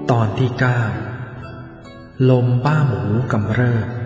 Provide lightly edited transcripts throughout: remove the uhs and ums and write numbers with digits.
ตอนที่9ลมบ้าหมูกำเริบ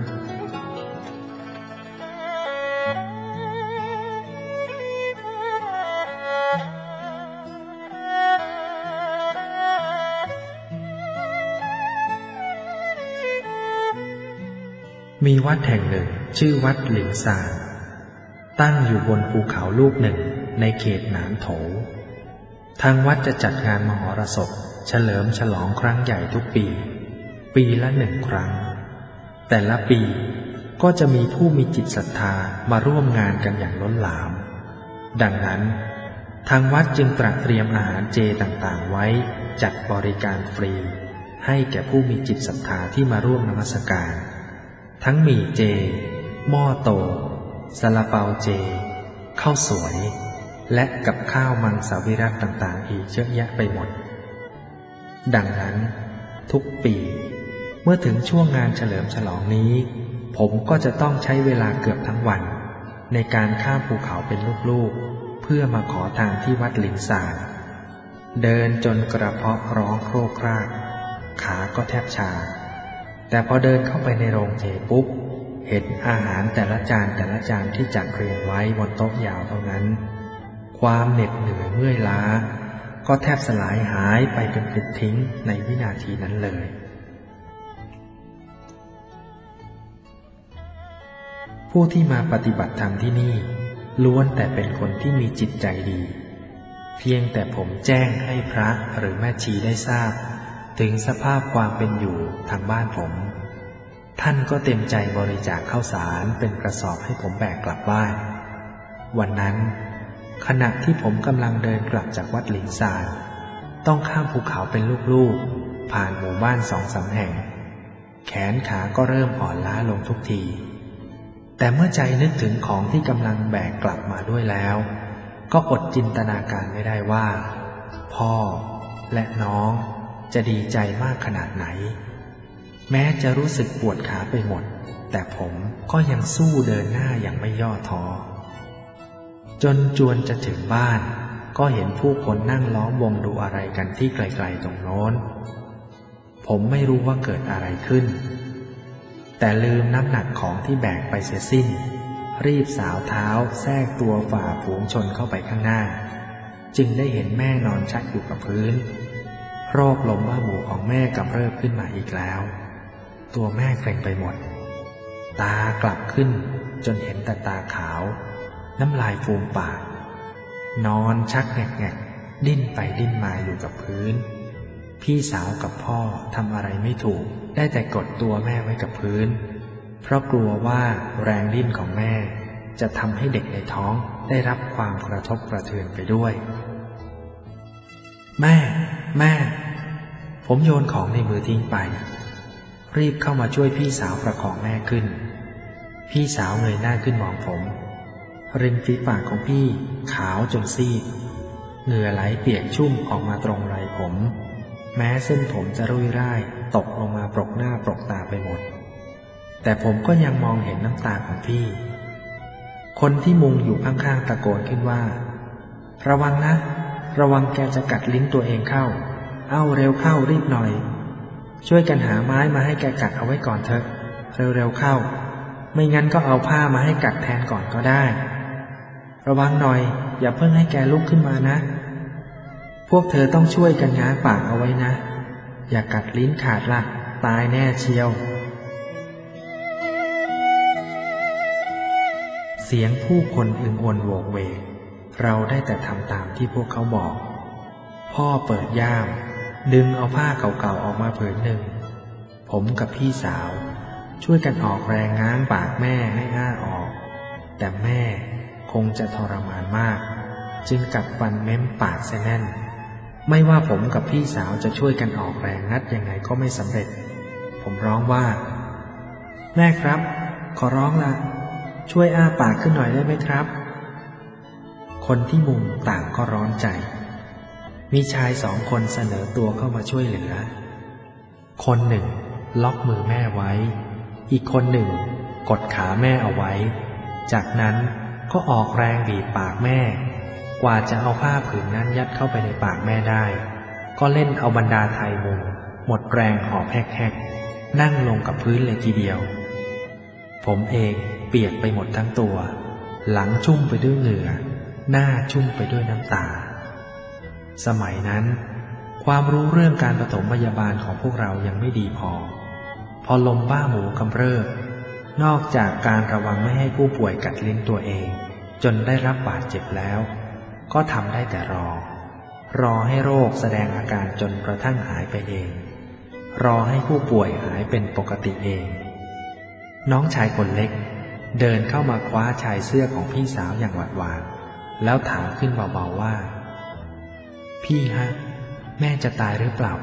มีวัดแห่งหนึ่งชื่อวัดหลินซานตั้งอยู่บนภูเขาลูกหนึ่งในเขตหนานโถทางวัดจะจัดงานมหรสพเฉลิมฉลองครั้งใหญ่ทุกปีปีละ1 ครั้งแต่ละปีก็จะมีผู้มีจิตศรัทธามาร่วมงานกันอย่างล้นหลามดังนั้นทางวัดจึงตระเตรียมอาหารเจต่างๆไว้จัดบริการฟรีให้แก่ผู้มีจิตศรัทธาที่มาร่วมนมัสการทั้งหมี่เจหม้อโตซาลาเปาเจข้าวสวยและกับข้าวมังสวิรัติต่างๆอีกเยอะแยะไปหมดดังนั้นทุกปีเมื่อถึงช่วงงานเฉลิมฉลองนี้ผมก็จะต้องใช้เวลาเกือบทั้งวันในการข้ามภูเขาเป็นลูกๆเพื่อมาขอทานที่วัดหลินซานเดินจนกระเพาะร้องโครกครากขาก็แทบชาแต่พอเดินเข้าไปในโรงเจปุ๊บเห็นอาหารแต่ละจานที่จัดเรียงไว้บนโต๊ะยาวเท่านั้นความเหน็ดเหนื่อยเมื่อยล้าก็แทบสลายหายไปเป็นปลิดทิ้งในวินาทีนั้นเลยผู้ที่มาปฏิบัติธรรมที่นี่ล้วนแต่เป็นคนที่มีจิตใจดีเพียงแต่ผมแจ้งให้พระหรือแม่ชีได้ทราบถึงสภาพความเป็นอยู่ทางบ้านผมท่านก็เต็มใจบริจาคข้าวสารเป็นกระสอบให้ผมแบกกลับบ้านวันนั้นขณะที่ผมกำลังเดินกลับจากวัดหลินซานต้องข้ามภูเขาเป็นลูกๆผ่านหมู่บ้าน2-3 แห่งแขนขาก็เริ่มอ่อนล้าลงทุกทีแต่เมื่อใจนึกถึงของที่กำลังแบกกลับมาด้วยแล้วก็อดจินตนาการไม่ได้ว่าพ่อและน้องจะดีใจมากขนาดไหนแม้จะรู้สึกปวดขาไปหมดแต่ผมก็ยังสู้เดินหน้าอย่างไม่ย่อท้อจนจวนจะถึงบ้านก็เห็นผู้คนนั่งล้อมวงดูอะไรกันที่ไกลๆตรงโน้นผมไม่รู้ว่าเกิดอะไรขึ้นแต่ลืมน้ำหนักของที่แบกไปเสียสิ้นรีบสาวเท้าแทรกตัวฝ่าฝูงชนเข้าไปข้างหน้าจึงได้เห็นแม่นอนชักอยู่กับพื้นโรคลมบ้าหมูของแม่กำเริบขึ้นมาอีกแล้วตัวแม่เกร็งไปหมดตากลับขึ้นจนเห็นแต่ตาขาวน้ำลายฟูมปากนอนชักแงกๆดิ้นไปดิ้นมาอยู่กับพื้นพี่สาวกับพ่อทำอะไรไม่ถูกได้แต่กดตัวแม่ไว้กับพื้นเพราะกลัวว่าแรงดิ้นของแม่จะทำให้เด็กในท้องได้รับความกระทบกระเทือนไปด้วยแม่ผมโยนของในมือทิ้งไปรีบเข้ามาช่วยพี่สาวประคองแม่ขึ้นพี่สาวเงยหน้าขึ้นมองผมริมฝีปากของพี่ขาวจนซีดเหงื่อไหลเปียกชุ่มออกมาตรงไหล่ผมแม้เส้นผมจะรุ่ยร่ายตกลงมาปรกหน้าปรกตาไปหมดแต่ผมก็ยังมองเห็นน้ำตาของพี่คนที่มุงอยู่ข้างๆตะโกนขึ้นว่าระวังนะระวังแกจะกัดลิ้นตัวเองเข้าเอาเร็วเข้ารีบหน่อยช่วยกันหาไม้มาให้แกกัดเอาไว้ก่อนเถอะเร็วๆเข้าไม่งั้นก็เอาผ้ามาให้กัดแทนก่อนก็ได้ระวังหน่อยอย่าเพิ่งให้แกลุกขึ้นมานะพวกเธอต้องช่วยกันง้างปากเอาไว้นะอย่ากัดลิ้นขาดล่ะตายแน่เชียวเสียงผู้คนอึงอ่อนโวกเวกเราได้แต่ทำตามที่พวกเขาบอกพ่อเปิดย่ามดึงเอาผ้าเก่าๆออกมาผืนหนึ่งผมกับพี่สาวช่วยกันออกแรงง้างปากแม่ให้อ้าออกแต่แม่คงจะทรมานมากจึงกัดฟันเม้มปากแน่นไม่ว่าผมกับพี่สาวจะช่วยกันออกแรงงัดยังไงก็ไม่สำเร็จผมร้องว่าแม่ครับขอร้องละช่วยอ้าปากขึ้นหน่อยได้ไหมครับคนที่มุงต่างก็ร้อนใจมีชาย2 คนเสนอตัวเข้ามาช่วยเหลือคนหนึ่งล็อกมือแม่ไว้อีกคนหนึ่งกดขาแม่เอาไว้จากนั้นก็ออกแรงบีบปากแม่กว่าจะเอาผ้าผืนนั้นยัดเข้าไปในปากแม่ได้ก็เล่นเอาบรรดาไทยมุงหมดแรงหอบแฮกๆนั่งลงกับพื้นเลยทีเดียวผมเองเปียกไปหมดทั้งตัวหลังชุ่มไปด้วยเหงื่อหน้าชุ่มไปด้วยน้ำตาสมัยนั้นความรู้เรื่องการปฐมพยาบาลของพวกเรายังไม่ดีพอลมบ้าหมูกำเริบนอกจากการระวังไม่ให้ผู้ป่วยกัดลิ้นตัวเองจนได้รับบาดเจ็บแล้วก็ทำได้แต่รอให้โรคแสดงอาการจนกระทั่งหายไปเองรอให้ผู้ป่วยหายเป็นปกติเองน้องชายคนเล็กเดินเข้ามาคว้าชายเสื้อของพี่สาวอย่างหวาดหวาดแล้วถามขึ้นเบาๆว่าพี่ฮะแม่จะตายหรือเปล่า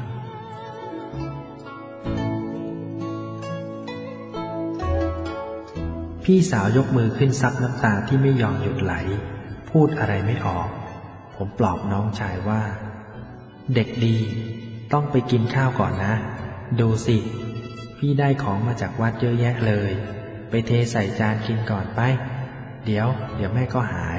พี่สาวยกมือขึ้นซับน้ำตาที่ไม่ยอมหยุดไหลพูดอะไรไม่ออกผมปลอบน้องชายว่าเด็กดีต้องไปกินข้าวก่อนนะดูสิพี่ได้ของมาจากวัดเยอะแยะเลยไปเทใส่จานกินก่อนไปเดี๋ยวแม่ก็หาย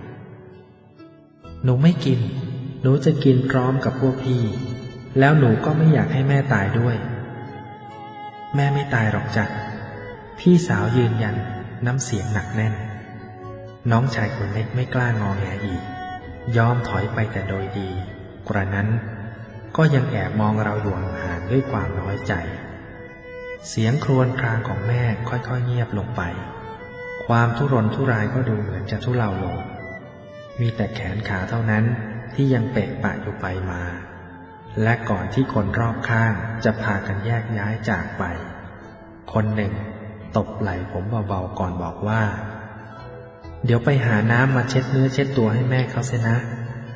หนูไม่กินหนูจะกินพร้อมกับพวกพี่แล้วหนูก็ไม่อยากให้แม่ตายด้วยแม่ไม่ตายหรอกจ้ะพี่สาวยืนยันน้ำเสียงหนักแน่นน้องชายคนเล็กไม่กล้างอแงอีกยอมถอยไปแต่โดยดีกระนั้นก็ยังแอบมองเราอยู่ห่างๆด้วยความน้อยใจเสียงครวญครางของแม่ค่อยๆเงียบลงไปความทุรนทุรายก็ดูเหมือนจะทุเลาลงมีแต่แขนขาเท่านั้นที่ยังเปะปะอยู่ไปมาและก่อนที่คนรอบข้างจะพากันแยกย้ายจากไปคนหนึ่งตบไหล่ผมเบาๆก่อนบอกว่าเดี๋ยวไปหาน้ำมาเช็ดเนื้อเช็ดตัวให้แม่เขาเสียนะ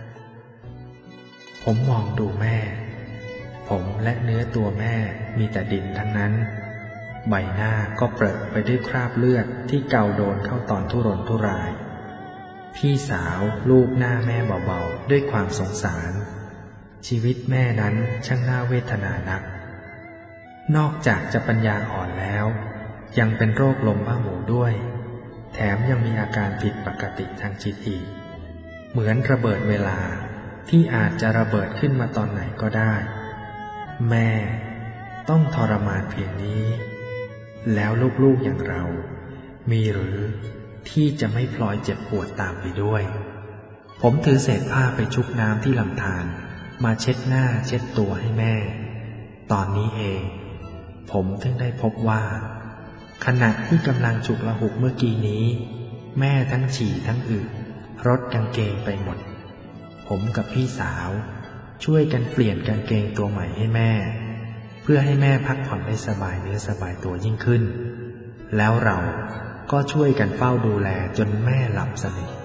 ผมมองดูแม่ผมและเนื้อตัวแม่มีแต่ดินทั้งนั้นใบหน้าก็เปรอะไปด้วยคราบเลือดที่เกาโดนเข้าตอนทุรนทุรายพี่สาวลูบหน้าแม่เบาๆด้วยความสงสารชีวิตแม่นั้นช่างน่าเวทนานักนอกจากจะปัญญาอ่อนแล้วยังเป็นโรคลมบ้าหมูด้วยแถมยังมีอาการผิดปกติทางจิตอีกเหมือนระเบิดเวลาที่อาจจะระเบิดขึ้นมาตอนไหนก็ได้แม่ต้องทรมานเพียงนี้แล้วลูกๆอย่างเรามีหรือที่จะไม่พลอยเจ็บปวดตามไปด้วยผมถือเศษผ้าไปชุบน้ำที่ลำธารมาเช็ดหน้าเช็ดตัวให้แม่ตอนนี้เองผมถึงได้พบว่าขณะที่กำลังฉุกละหุกเมื่อกี้นี้แม่ทั้งฉี่ทั้งอึรดกางเกงไปหมดผมกับพี่สาวช่วยกันเปลี่ยนกางเกงตัวใหม่ให้แม่เพื่อให้แม่พักผ่อนได้สบายเนื้อสบายตัวยิ่งขึ้นแล้วเราก็ช่วยกันเฝ้าดูแลจนแม่หลับสนิท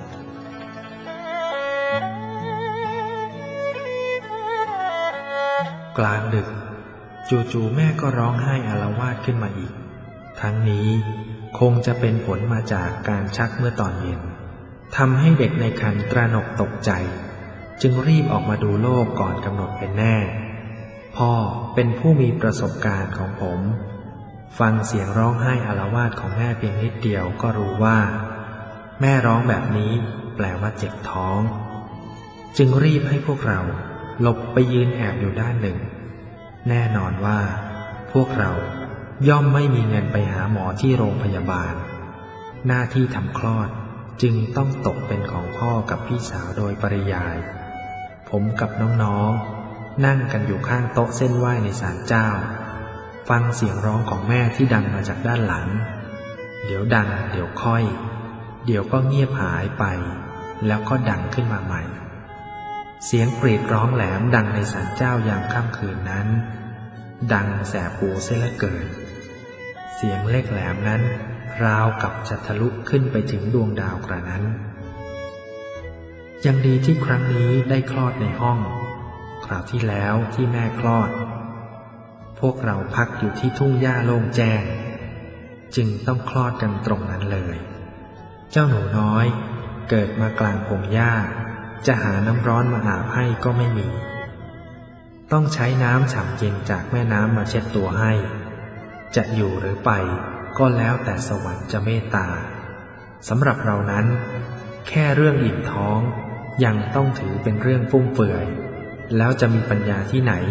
กลางดึกจู่ๆแม่ก็ร้องไห้อาละวาดขึ้นมาอีกทั้งนี้คงจะเป็นผลมาจากการชักเมื่อตอนเย็นทำให้เด็กในครรภ์ตระหนกตกใจจึงรีบออกมาดูโลกก่อนกำหนดเป็นแน่พ่อเป็นผู้มีประสบการณ์ของผมฟังเสียงร้องไห้อาละวาดของแม่เพียงนิดเดียวก็รู้ว่าแม่ร้องแบบนี้แปลว่าเจ็บท้องจึงรีบให้พวกเราหลบไปยืนแอบอยู่ด้านหนึ่งแน่นอนว่าพวกเราย่อมไม่มีเงินไปหาหมอที่โรงพยาบาลหน้าที่ทำคลอดจึงต้องตกเป็นของพ่อกับพี่สาวโดยปริยายผมกับน้องๆนั่งกันอยู่ข้างโต๊ะเส้นไหว้ในศาลเจ้าฟังเสียงร้องของแม่ที่ดังมาจากด้านหลังเดี๋ยวดังเดี๋ยวค่อยเดี๋ยวก็เงียบหายไปแล้วก็ดังขึ้นมาใหม่เสียงกรีดร้องแหลมดังในศาลเจ้ายามค่ำคืนนั้นดังแสบหูเสียเหลือเกินเสียงเล็กแหลมนั้นราวกับจะทะลุขึ้นไปถึงดวงดาวกระนั้นยังดีที่ครั้งนี้ได้คลอดในห้องคราวที่แล้วที่แม่คลอดพวกเราพักอยู่ที่ทุ่งหญ้าโล่งแจ้งจึงต้องคลอดกันตรงนั้นเลยเจ้าหนูน้อยเกิดมากลางพงหญ้าจะหาน้ำร้อนมาอาบให้ก็ไม่มีต้องใช้น้ำฉ่ำเย็นจากแม่น้ำมาเช็ดตัวให้จะอยู่หรือไปก็แล้วแต่สวรรค์จะเมตตาสำหรับเรานั้นแค่เรื่องอิ่มท้องยังต้องถือเป็นเรื่องฟุ่มเฟือยแล้วจะมีปัญญาที่ไหน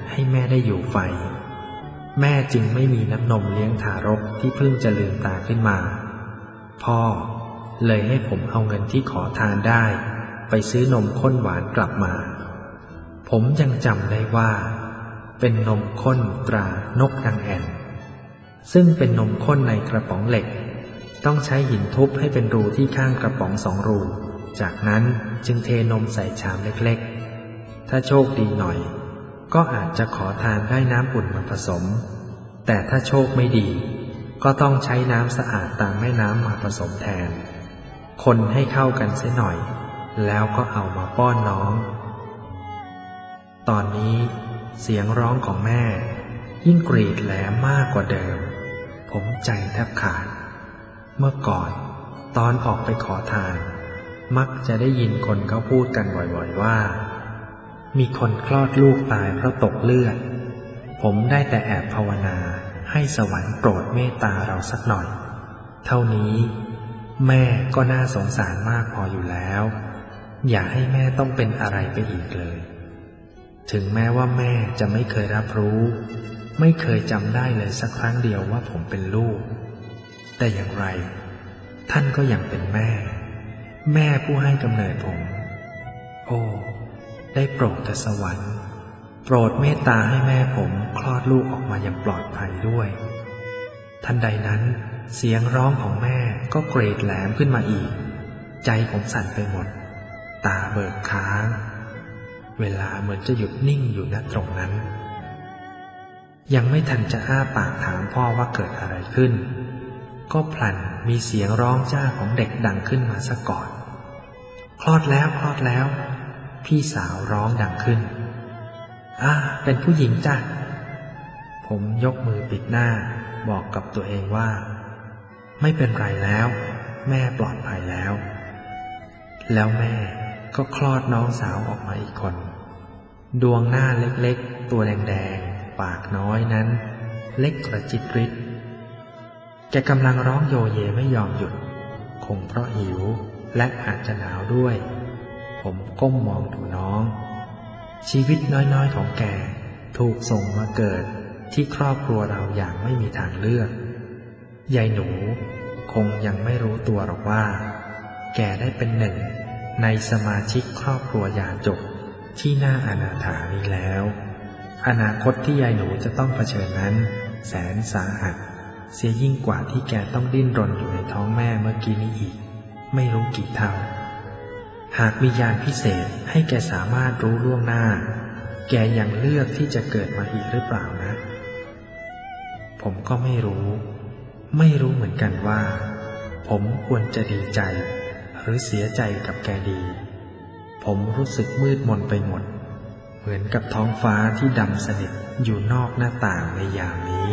ให้แม่ได้อยู่ไฟแม่จึงไม่มีน้ำนมเลี้ยงทารกที่เพิ่งจะลืมตาขึ้นมาพ่อเลยให้ผมเอาเงินที่ขอทานได้ไปซื้อนมข้นหวานกลับมาผมยังจำได้ว่าเป็นนมข้นตรานกนางแอ่นซึ่งเป็นนมข้นในกระป๋องเหล็กต้องใช้หินทุบให้เป็นรูที่ข้างกระป๋อง2 รูจากนั้นจึงเทนมใส่ชามเล็กๆถ้าโชคดีหน่อยก็อาจจะขอทานได้น้ำอุ่นมาผสมแต่ถ้าโชคไม่ดีก็ต้องใช้น้ำสะอาดตามแม่น้ำมาผสมแทนคนให้เข้ากันเสียหน่อยแล้วก็เอามาป้อนน้องตอนนี้เสียงร้องของแม่ยิ่งกรีดแหลมมากกว่าเดิมผมใจแทบขาดเมื่อก่อนตอนออกไปขอทานมักจะได้ยินคนเขาพูดกันบ่อยๆว่ามีคนคลอดลูกตายเพราะตกเลือดผมได้แต่แอบภาวนาให้สวรรค์โปรดเมตตาเราสักหน่อยเท่านี้แม่ก็น่าสงสารมากพออยู่แล้วอย่าให้แม่ต้องเป็นอะไรไปอีกเลยถึงแม้ว่าแม่จะไม่เคยรับรู้ไม่เคยจำได้เลยสักครั้งเดียวว่าผมเป็นลูกแต่อย่างไรท่านก็ยังเป็นแม่ผู้ให้กำเนิดผมโอ้ได้โปรดเถิดสวรรค์โปรดเมตตาให้แม่ผมคลอดลูกออกมาอย่างปลอดภัยด้วยทันใดนั้นเสียงร้องของแม่ก็เกรดแหลมขึ้นมาอีกใจผมสั่นไปหมดตาเบิกค้างเวลาเหมือนจะหยุดนิ่งอยู่ณตรงนั้นยังไม่ทันจะอ้าปากถามพ่อว่าเกิดอะไรขึ้นก็พลันมีเสียงร้องจ้าของเด็กดังขึ้นมาซะก่อนคลอดแล้วพี่สาวร้องดังขึ้นเป็นผู้หญิงจ้ะผมยกมือปิดหน้าบอกกับตัวเองว่าไม่เป็นไรแล้วแม่ปลอดภัยแล้วแม่ก็คลอดน้องสาวออกมาอีกคนดวงหน้าเล็กๆตัวแดงๆปากน้อยนั้นเล็กกระจิตริดแกกำลังร้องโยเยไม่ยอมหยุดคงเพราะหิวและอาจจะหนาวด้วยผมก้มมองดูน้องชีวิตน้อยๆของแกถูกส่งมาเกิดที่ครอบครัวเราอย่างไม่มีทางเลือกยายหนูคงยังไม่รู้ตัวหรอกว่าแกได้เป็นหนึ่งในสมาชิกครอบครัวยาจกที่น่าอนาถานี้แล้วอนาคตที่ยายหนูจะต้องเผชิญนั้นแสนสาหัสเสียยิ่งกว่าที่แกต้องดิ้นรนอยู่ในท้องแม่เมื่อกี้นี้อีกไม่รู้กี่เท่าหากมียานพิเศษให้แกสามารถรู้ล่วงหน้าแกยังเลือกที่จะเกิดมาอีกหรือเปล่านะผมก็ไม่รู้เหมือนกันว่าผมควรจะดีใจหรือเสียใจกับแกดีผมรู้สึกมืดมนไปหมดเหมือนกับท้องฟ้าที่ดำสนิทอยู่นอกหน้าต่างในยามนี้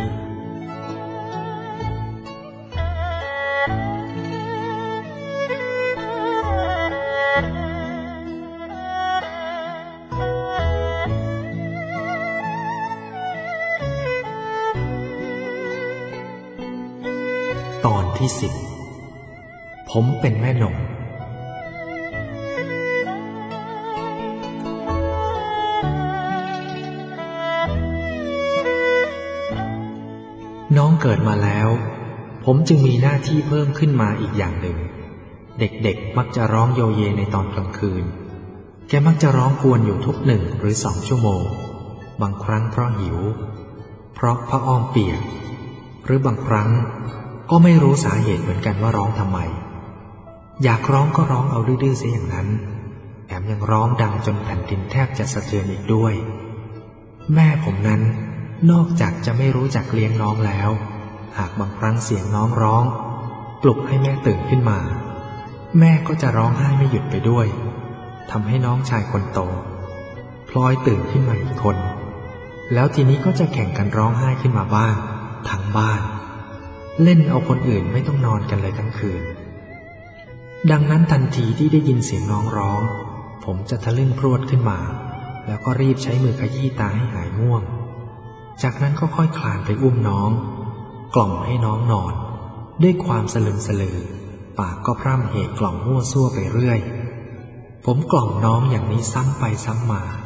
ตอนที่10ผมเป็นแม่นมน้องเกิดมาแล้วผมจึงมีหน้าที่เพิ่มขึ้นมาอีกอย่างหนึ่งเด็กๆมักจะร้องโยเยในตอนกลางคืนแกมักจะร้องกวนอยู่ทุก1 หรือ 2 ชั่วโมงบางครั้งเพราะหิวเพราะผ้าอ้อมเปียกหรือบางครั้งก็ไม่รู้สาเหตุเหมือนกันว่าร้องทำไมอยากร้องก็ร้องเอาดื้อๆเสียอย่างนั้นแถมยังร้องดังจนแผ่นดินแทบจะสะเทือนอีกด้วยแม่ผมนั้นนอกจากจะไม่รู้จักเลี้ยงน้องแล้วหากบางครั้งเสียงน้องร้องปลุกให้แม่ตื่นขึ้นมาแม่ก็จะร้องไห้ไม่หยุดไปด้วยทำให้น้องชายคนโตพลอยตื่นขึ้นมาอีกคนแล้วทีนี้ก็จะแข่งกันร้องไห้ขึ้นมาบ้างทั้งบ้านเล่นเอาคนอื่นไม่ต้องนอนกันเลยทั้งคืนดังนั้นทันทีที่ได้ยินเสียงน้องร้องผมจะทะลึ่งพรวดขึ้นมาแล้วก็รีบใช้มือขยี้ตาให้หายง่วงจากนั้นก็ค่อยคลานไปอุ้มน้องกล่อมให้น้องนอนด้วยความสลึมสลือปากก็พร่ำเหกล่อมมั่วซั่วไปเรื่อยผมกล่อมน้องอย่างนี้ซ้ำไปซ้ำมา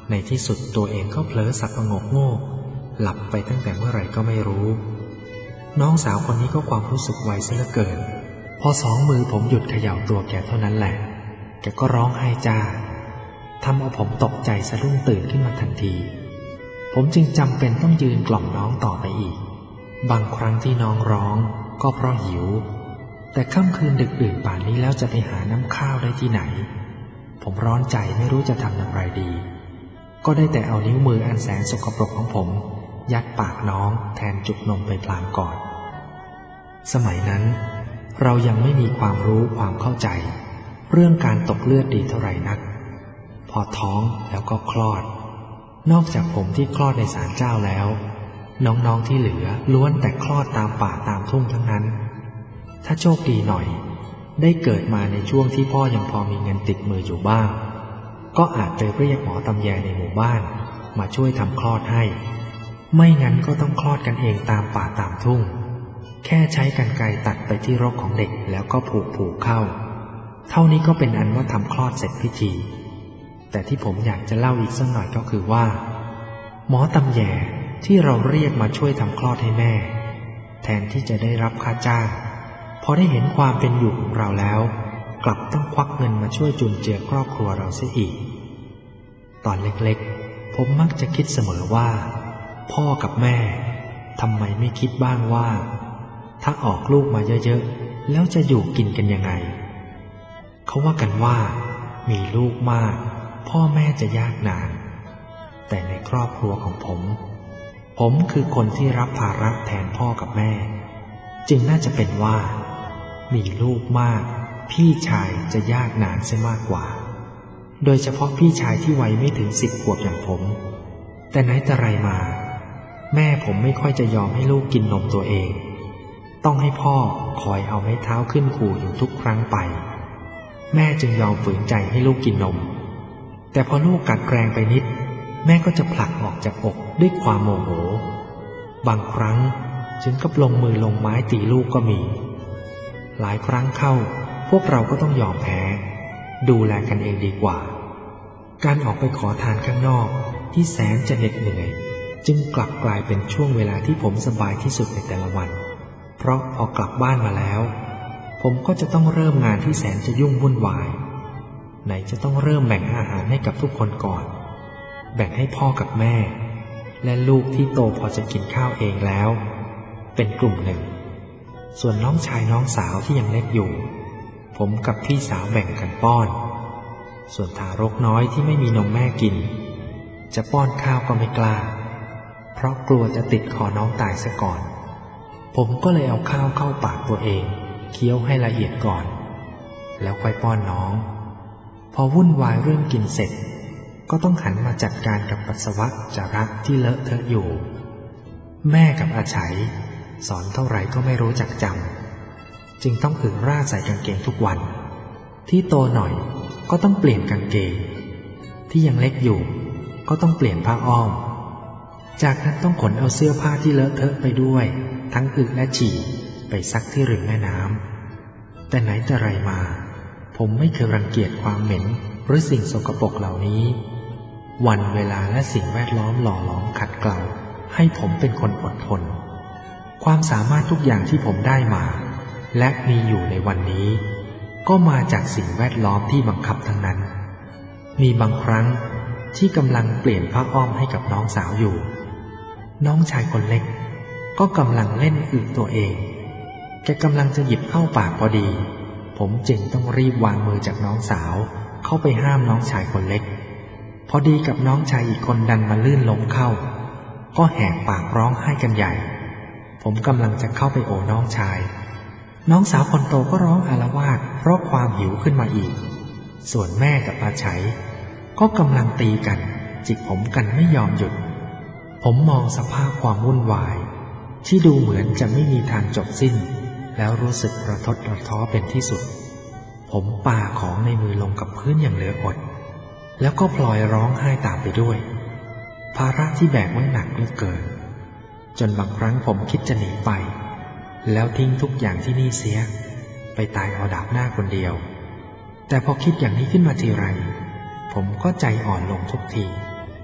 ในที่สุดตัวเองก็เผลอสับประงกโง่หลับไปตั้งแต่เมื่อไหร่ก็ไม่รู้น้องสาวคนนี้ก็ความรู้สึกไวซะเหลือเกินพอ2 มือผมหยุดเขย่าตัวแกเท่านั้นแหละแกก็ร้องไห้จ้าทำเอาผมตกใจสะดุ้งตื่นขึ้นมาทันทีผมจึงจำเป็นต้องยืนกล่อมน้องต่อไปอีกบางครั้งที่น้องร้องก็เพราะหิวแต่ค่ำคืนดึกดื่นป่านนี้แล้วจะไปหาน้ำข้าวได้ที่ไหนผมร้อนใจไม่รู้จะทำอย่างไรดีก็ได้แต่เอานิ้วมืออันแสนสกปรกของผมยัดปากน้องแทนจุกนมไปพลางก่อนสมัยนั้นเรายังไม่มีความรู้ความเข้าใจเรื่องการตกเลือดดีเท่าไหร่นักพอท้องแล้วก็คลอดนอกจากผมที่คลอดในศาลเจ้าแล้วน้องๆที่เหลือล้วนแต่คลอดตามป่าตามทุ่งทั้งนั้นถ้าโชคดีหน่อยได้เกิดมาในช่วงที่พ่อยังพอมีเงินติดมืออยู่บ้างก็อาจไปเรียกหมอตำแยในหมู่บ้านมาช่วยทำคลอดให้ไม่งั้นก็ต้องคลอดกันเองตามป่าตามทุ่งแค่ใช้กรรไกรตัดไปที่รกของเด็กแล้วก็ผูกเข้าเท่านี้ก็เป็นอันว่าทำคลอดเสร็จพิธีแต่ที่ผมอยากจะเล่าอีกสักหน่อยก็คือว่าหมอตำแยที่เราเรียกมาช่วยทำคลอดให้แม่แทนที่จะได้รับค่าจ้างพอได้เห็นความเป็นอยู่ของเราแล้วกลับต้องควักเงินมาช่วยจุนเจือครอบครัวเราเสียอีกตอนเล็กๆผมมักจะคิดเสมอว่าพ่อกับแม่ทำไมไม่คิดบ้างว่าถ้าออกลูกมาเยอะๆแล้วจะอยู่กินกันยังไงเขาว่ากันว่ามีลูกมากพ่อแม่จะยากนานแต่ในครอบครัวของผมคือคนที่รับภาระแทนพ่อกับแม่จึงน่าจะเป็นว่ามีลูกมากพี่ชายจะยากนานเสียมากกว่าโดยเฉพาะพี่ชายที่วัยไม่ถึง10 ขวบอย่างผมแต่ไหนแต่ไรมาแม่ผมไม่ค่อยจะยอมให้ลูกกินนมตัวเองต้องให้พ่อคอยเอาไม้เท้าขึ้นขู่อยู่ทุกครั้งไปแม่จึงยอมฝืนใจให้ลูกกินนมแต่พอลูกกัดแรงไปนิดแม่ก็จะผลักออกจากอกด้วยความโมโหบางครั้งจึงกับลงมือลงไม้ตีลูกก็มีหลายครั้งเข้าพวกเราก็ต้องยอมแพ้ดูแลกันเองดีกว่าการออกไปขอทานข้างนอกที่แสนจะเหน็ดเหนื่อยจึงกลับกลายเป็นช่วงเวลาที่ผมสบายที่สุดในแต่ละวันเพราะพอกลับบ้านมาแล้วผมก็จะต้องเริ่มงานที่แสนจะยุ่งวุ่นวายไหนจะต้องเริ่มแบ่งอาหารให้กับทุกคนก่อนแบ่งให้พ่อกับแม่และลูกที่โตพอจะกินข้าวเองแล้วเป็นกลุ่มหนึ่งส่วนน้องชายน้องสาวที่ยังเล็กอยู่ผมกับพี่สาวแบ่งกันป้อนส่วนทารกน้อยที่ไม่มีนมแม่กินจะป้อนข้าวก็ไม่กล้าเพราะกลัวจะติดคอน้องตายซะก่อนผมก็เลยเอาข้าวเข้าปากตัวเองเคี้ยวให้ละเอียดก่อนแล้วค่อยป้อนน้องพอวุ่นวายเรื่องกินเสร็จก็ต้องหันมาจัดการกับปัสสาวะจาระที่เลอะเทอะอยู่แม่กับอาฉัยสอนเท่าไหร่ก็ไม่รู้จักจำจึงต้องอึราดใส่กางเกงทุกวันที่โตหน่อยก็ต้องเปลี่ยนกางเกงที่ยังเล็กอยู่ก็ต้องเปลี่ยนผ้าอ้อมจากนั้นต้องขนเอาเสื้อผ้าที่เลอะเทอะไปด้วยทั้งอึและฉี่ไปซักที่ริมแม่น้ำแต่ไหนแต่ไรมาผมไม่เคยรังเกียจความเหม็นหรือสิ่งสกปรกเหล่านี้วันเวลาและสิ่งแวดล้อมหล่อหลอมขัดเกลาให้ผมเป็นคนอดทนความสามารถทุกอย่างที่ผมได้มาและมีอยู่ในวันนี้ก็มาจากสิ่งแวดล้อมที่บังคับทั้งนั้นมีบางครั้งที่กำลังเปลี่ยนผ้าอ้อมให้กับน้องสาวอยู่น้องชายคนเล็กก็กำลังเล่นอึตัวเองแกกำลังจะหยิบเข้าปากพอดีผมจึงต้องรีบวางมือจากน้องสาวเข้าไปห้ามน้องชายคนเล็กพอดีกับน้องชายอีกคนดันมาลื่นล้มเข้าก็แหกปากร้องไห้กันใหญ่ผมกำลังจะเข้าไปโอบน้องชายน้องสาวคนโตก็ร้องอาละวาดเพราะความหิวขึ้นมาอีกส่วนแม่กับอาฉัยก็กำลังตีกันจิกผมกันไม่ยอมหยุดผมมองสภาพความวุ่นวายที่ดูเหมือนจะไม่มีทางจบสิ้นแล้วรู้สึกระทดระท้อเป็นที่สุดผมปาของในมือลงกับพื้นอย่างเหลืออดแล้วก็พลอยร้องไห้ตามไปด้วยภาระที่แบกไว้หนักเหลือเกินจนบางครั้งผมคิดจะหนีไปแล้วทิ้งทุกอย่างที่นี่เสียไปตายเอาดาบหน้าคนเดียวแต่พอคิดอย่างนี้ขึ้นมาทีไรผมก็ใจอ่อนลงทุกที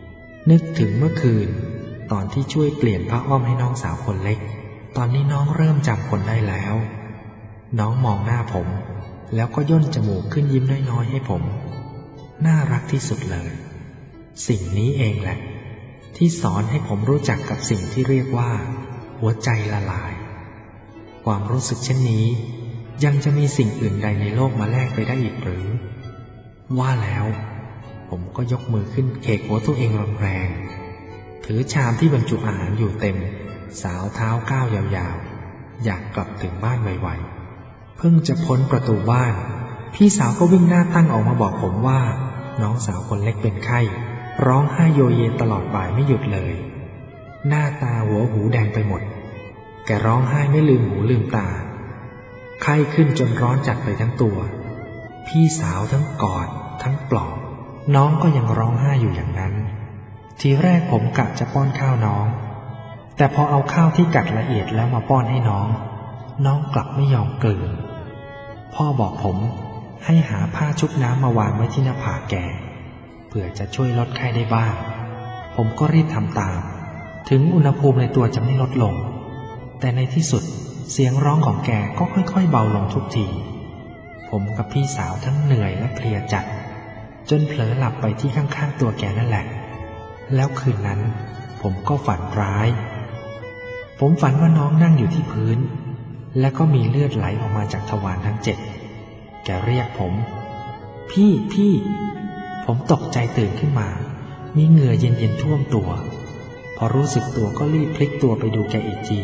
นึกถึงเมื่อคืนตอนที่ช่วยเปลี่ยนผ้าอ้อมให้น้องสาวคนเล็กตอนนี้น้องเริ่มจำคนได้แล้วน้องมองหน้าผมแล้วก็ย่นจมูกขึ้นยิ้มน้อยๆให้ผมน่ารักที่สุดเลยสิ่งนี้เองแหละที่สอนให้ผมรู้จักกับสิ่งที่เรียกว่าหัวใจละลายความรู้สึกเช่นนี้ยังจะมีสิ่งอื่นใดในโลกมาแลกไปได้อีกหรือว่าแล้วผมก็ยกมือขึ้นเขกหัวตัวเองแรงๆถือชามที่บรรจุอาหารอยู่เต็มสาวเท้าก้าวยาวๆอยากกลับถึงบ้านไวๆเพิ่งจะพ้นประตูบ้านพี่สาวก็วิ่งหน้าตั้งออกมาบอกผมว่าน้องสาวคนเล็กเป็นไข้ร้องไห้โยเยตลอดบ่ายไม่หยุดเลยหน้าตาหัวหูแดงไปหมดแกร้องไห้ไม่ลืมหูลืมตาไข้ขึ้นจนร้อนจัดไปทั้งตัวพี่สาวทั้งกอดทั้งปลอบน้องก็ยังร้องไห้อยู่อย่างนั้นทีแรกผมกะจะป้อนข้าวน้องแต่พอเอาข้าวที่กัดละเอียดแล้วมาป้อนให้น้องกลับไม่ยอมกลืนพ่อบอกผมให้หาผ้าชุบน้ำมาวางไว้ที่หน้าผากแกเพื่อจะช่วยลดไข้ได้บ้างผมก็รีบทำตามถึงอุณหภูมิในตัวจะไม่ลดลงแต่ในที่สุดเสียงร้องของแกก็ค่อยๆเบาลงทุกทีผมกับพี่สาวทั้งเหนื่อยและเพลียจัดจนเผลอหลับไปที่ข้างๆตัวแกนั่นแหละแล้วคืนนั้นผมก็ฝันร้ายผมฝันว่าน้องนั่งอยู่ที่พื้นและก็มีเลือดไหลออกมาจากทวารทั้ง7แกเรียกผมพี่ผมตกใจตื่นขึ้นมามีเหงื่อเย็นๆท่วมตัวพอรู้สึกตัวก็รีบพลิกตัวไปดูแกอีกที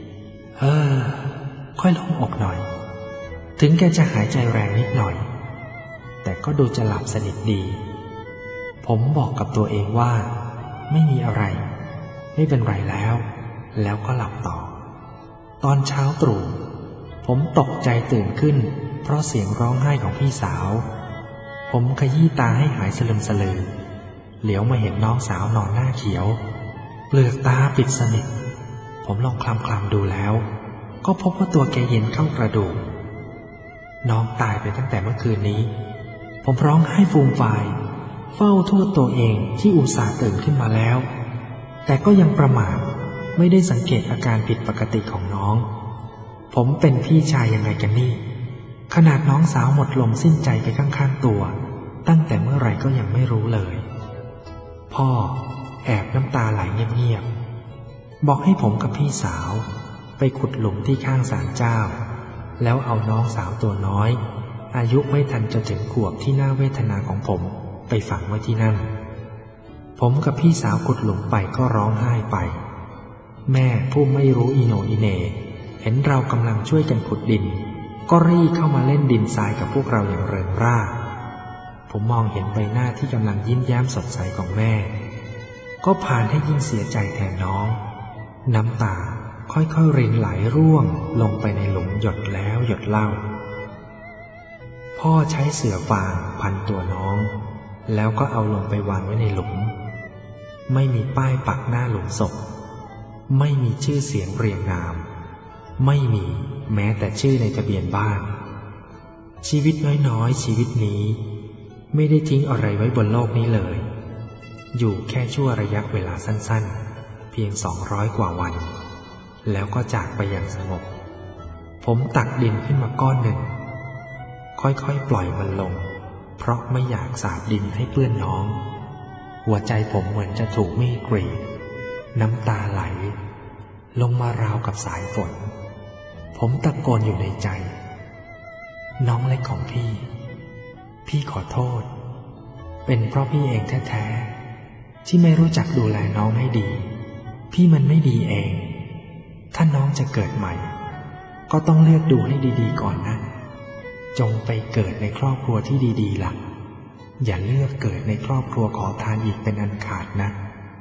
ค่อยโล่งอกหน่อยถึงแกจะหายใจแรงนิดหน่อยแต่ก็ดูจะหลับสนิทดีผมบอกกับตัวเองว่าไม่มีอะไรไม่เป็นไรแล้วก็หลับต่อตอนเช้าตรู่ผมตกใจตื่นขึ้นเพราะเสียงร้องไห้ของพี่สาวผมขยี้ตาให้หายสลึมสลือเหลียวมาเห็นน้องสาวนอนหน้าเขียวเปลือกตาปิดสนิทผมลองคลำดูแล้วก็พบว่าตัวแกเย็นเข้ากระดูกน้องตายไปตั้งแต่เมื่อคืนนี้ผมร้องไห้ฟูมฟายเฝ้าโทษตัวเองที่อุตส่าห์ตื่นขึ้นมาแล้วแต่ก็ยังประมาทไม่ได้สังเกตอาการผิดปกติของน้องผมเป็นพี่ชายยังไงกันนี่ขนาดน้องสาวหมดลมสิ้นใจไปข้างๆตัวตั้งแต่เมื่อไหร่ก็ยังไม่รู้เลยพ่อแอบน้ำตาไหลเงียบๆบอกให้ผมกับพี่สาวไปขุดหลุมที่ข้างศาลเจ้าแล้วเอาน้องสาวตัวน้อยอายุไม่ทันจะถึงขวบที่น่าเวทนาของผมไปฝังไว้ที่นั่นผมกับพี่สาวขุดหลุมไปก็ร้องไห้ไปแม่ผู้ไม่รู้อีโหนอีเหน่เห็นเรากำลังช่วยกันขุดดินก็รีบเข้ามาเล่นดินทรายกับพวกเราอย่างเริงร่าผมมองเห็นใบหน้าที่กำลังยิ้มแย้มสดใสของแม่ก็ผ่านให้ยิ่งเสียใจแทนน้องน้ำตาค่อยๆรินไหลร่วงลงไปในหลุมหยดแล้วหยดเล่าพ่อใช้เสื่อฟางพันตัวน้องแล้วก็เอาลงไปวางไว้ในหลุมไม่มีป้ายปักหน้าหลุมศพไม่มีชื่อเสียงเรียงนามไม่มีแม้แต่ชื่อในทะเบียนบ้านชีวิตน้อยๆชีวิตนี้ไม่ได้ทิ้งอะไรไว้บนโลกนี้เลยอยู่แค่ชั่วระยะเวลาสั้นๆเพียง200 กว่าวันแล้วก็จากไปอย่างสงบผมตักดินขึ้นมาก้อนหนึ่งค่อยๆปล่อยมันลงเพราะไม่อยากสาดดินให้เปื้อนน้องหัวใจผมเหมือนจะถูกมีดกรีดน้ำตาไหลลงมาราวกับสายฝนผมตะโกนอยู่ในใจน้องเล็กของพี่ขอโทษเป็นเพราะพี่เองแท้ๆที่ไม่รู้จักดูแลน้องให้ดีพี่มันไม่ดีเองถ้าน้องจะเกิดใหม่ก็ต้องเลือกดูให้ดีๆก่อนนะจงไปเกิดในครอบครัวที่ดีๆล่ะอย่าเลือกเกิดในครอบครัวขอทานอีกเป็นอันขาดนะ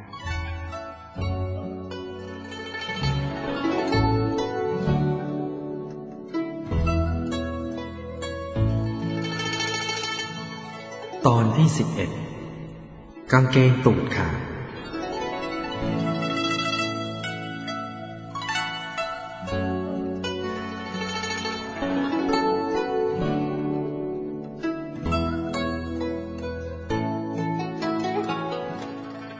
ตอนที่11กางเกงตูดขาด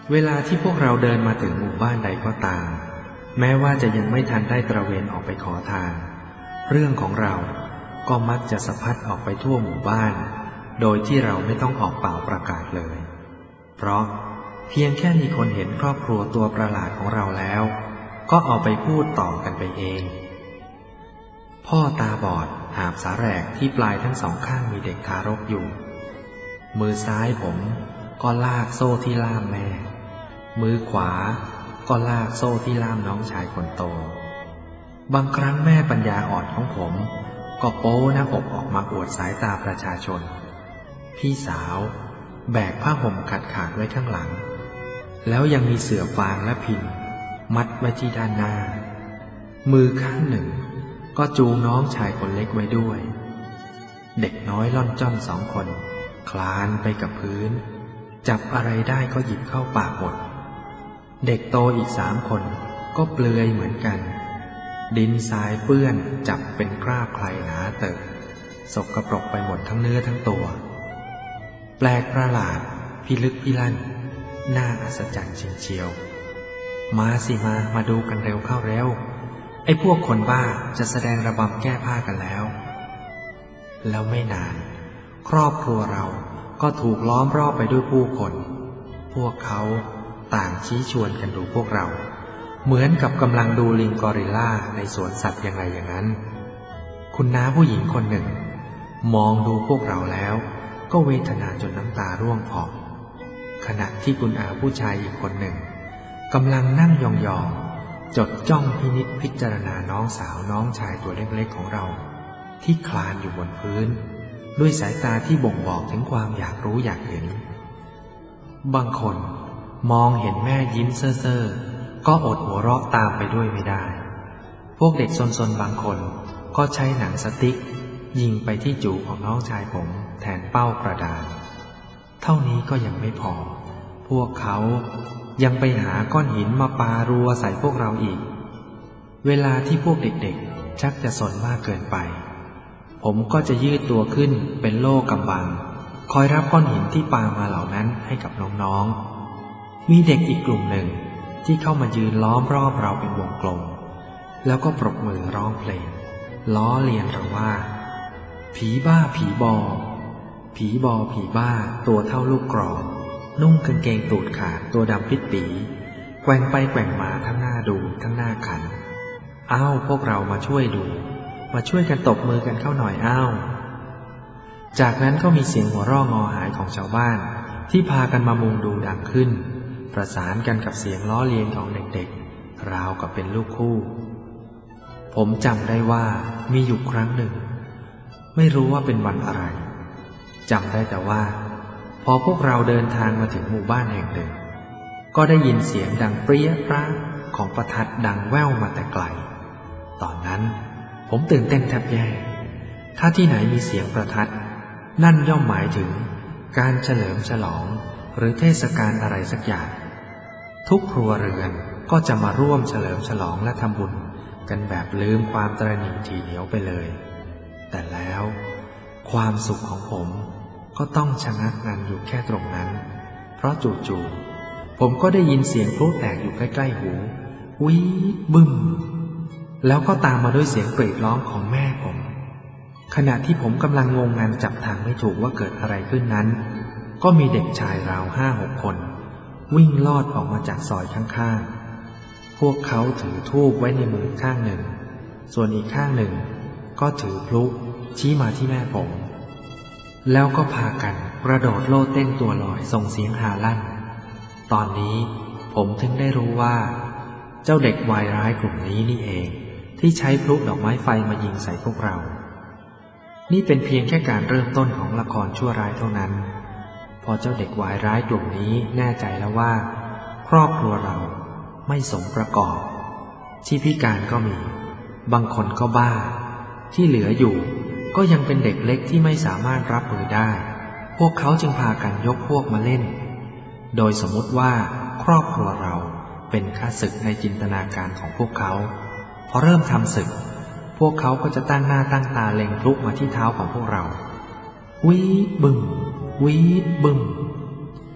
เวลาที่พวกเราเดินมาถึงหมู่บ้านใดก็ตามแม้ว่าจะยังไม่ทันได้ตระเวนออกไปขอทานเรื่องของเราก็มักจะสะพัดออกไปทั่วหมู่บ้านโดยที่เราไม่ต้องออกเป่าประกาศเลยเพราะเพียงแค่มีคนเห็นครอบครัวตัวประหลาดของเราแล้วก็เอาไปพูดต่อกันไปเองพ่อตาบอดหาบสาแหรกที่ปลายทั้งสองข้างมีเด็กทารกอยู่มือซ้ายผมก็ลากโซ่ที่ล่ามแม่มือขวาก็ลากโซ่ที่ล่ามน้องชายคนโตบางครั้งแม่ปัญญาอ่อนของผมก็โป้หน้าอกออกมาอวดสายตาประชาชนพี่สาวแบกผ้าห่มขาดไว้ข้างหลังแล้วยังมีเสื่อฟางและพินมัดไว้ที่ด้านหน้ามือข้างหนึ่งก็จูงน้องชายคนเล็กไว้ด้วยเด็กน้อยล่อนจ้อนสองคนคลานไปกับพื้นจับอะไรได้ก็หยิบเข้าปากหมดเด็กโตอีก3 คนก็เปลือยเหมือนกันดินทรายเปื้อนจับเป็นคราบใครหนาเติบสกปรกไปหมดทั้งเนื้อทั้งตัวแปลกประหลาดพิลึกพิลั่นน่าอัศจรรย์เชียวมาสิมาดูกันเร็วเข้าเร็วไอ้พวกคนบ้าจะแสดงระบำแก้ผ้ากันแล้วไม่นานครอบครัวเราก็ถูกล้อมรอบไปด้วยผู้คนพวกเขาต่างชี้ชวนกันดูพวกเราเหมือนกับกำลังดูลิงกอริลลาในสวนสัตว์ยังไงอย่างนั้นคุณน้าผู้หญิงคนหนึ่งมองดูพวกเราแล้วก็เวทนาจนน้ำตาร่วงพองขณะที่คุณอาผู้ชายอีกคนหนึ่งกำลังนั่งยองๆจดจ้องพินิจพิจารณาน้องสาวน้องชายตัวเล็กๆของเราที่คลานอยู่บนพื้นด้วยสายตาที่บ่งบอกถึงความอยากรู้อยากเห็นบางคนมองเห็นแม่ยิ้มเซ่อๆก็อดหัวเราะตามไปด้วยไม่ได้พวกเด็กซนๆบางคนก็ใช้หนังสติ๊กยิงไปที่จูของน้องชายผมแทนเป้ากระดาษเท่านี้ก็ยังไม่พอพวกเขายังไปหาก้อนหินมาปารัวใส่พวกเราอีกเวลาที่พวกเด็กๆชักจะสนมากเกินไปผมก็จะยืดตัวขึ้นเป็นโล่กำบังคอยรับก้อนหินที่ปามาเหล่านั้นให้กับน้องๆมีเด็กอีกกลุ่มหนึ่งที่เข้ามายืนล้อมรอบเราเป็นวงกลมแล้วก็ปรบมือร้องเพลงล้อเลียนเราว่าผีบ้าผีบอผีบอผีบ้าตัวเท่าลูกกรอกนุ่งกางเกงตูดขาดตัวดำปิดปีแกว่งไปแกว่งมาทั้งหน้าดูทั้งหน้าขันอ้าวพวกเรามาช่วยดูมาช่วยกันตบมือกันเข้าหน่อยอ้าวจากนั้นก็มีเสียงหัวเราะงอหายของชาวบ้านที่พากันมามุงดูดังขึ้นประสานกันกับเสียงล้อเลียนของเด็กๆราวกับเป็นลูกคู่ผมจำได้ว่ามีอยู่ครั้งหนึ่งไม่รู้ว่าเป็นวันอะไรจำได้แต่ว่าพอพวกเราเดินทางมาถึงหมู่บ้านแห่งหนึ่งก็ได้ยินเสียงดังเปรี้ยปร้าของประทัดดังแว่วมาแต่ไกลตอนนั้นผมตื่นเต้นแทบแย่ถ้าที่ไหนมีเสียงประทัดนั่นย่อมหมายถึงการเฉลิมฉลองหรือเทศกาลอะไรสักอย่างทุกครัวเรือนก็จะมาร่วมเฉลิมฉลองและทำบุญกันแบบลืมความตระหนี่ทีเหนียวไปเลยแต่แล้วความสุขของผมก็ต้องชะงักงันอยู่แค่ตรงนั้นเพราะจู่ๆผมก็ได้ยินเสียงพลุแตกอยู่ใกล้ๆหูวีดบึ้มแล้วก็ตามมาด้วยเสียงกรีดร้องของแม่ผมขณะที่ผมกำลังงงงันจับทางไม่ถูกว่าเกิดอะไรขึ้นนั้นก็มีเด็กชายราว5-6 คนวิ่งลอดออกมาจากซอยข้างๆพวกเขาถือธูปไว้ในมือข้างหนึ่งส่วนอีกข้างหนึ่งก็ถือพลุชี้มาที่แม่ผมแล้วก็พากันกระโดดโลดเต้นตัวลอยส่งเสียงฮาลั่นตอนนี้ผมถึงได้รู้ว่าเจ้าเด็กวายร้ายกลุ่มนี้นี่เองที่ใช้พลุดอกไม้ไฟมายิงใส่พวกเรานี่เป็นเพียงแค่การเริ่มต้นของละครชั่วร้ายเท่านั้นพอเจ้าเด็กวายร้ายกลุ่มนี้แน่ใจแล้วว่าครอบครัวเราไม่สมประกอบที่พิการก็มีบางคนก็บ้าที่เหลืออยู่ก็ยังเป็นเด็กเล็กที่ไม่สามารถรับมือได้พวกเขาจึงพากันยกพวกมาเล่นโดยสมมุติว่าครอบครัวเราเป็นข้าศึกในจินตนาการของพวกเขาพอเริ่มทำศึกพวกเขาก็จะตั้งหน้าตั้งตาเล็งพลุมาที่เท้าของพวกเราวีดบึ้มวีดบึ้ม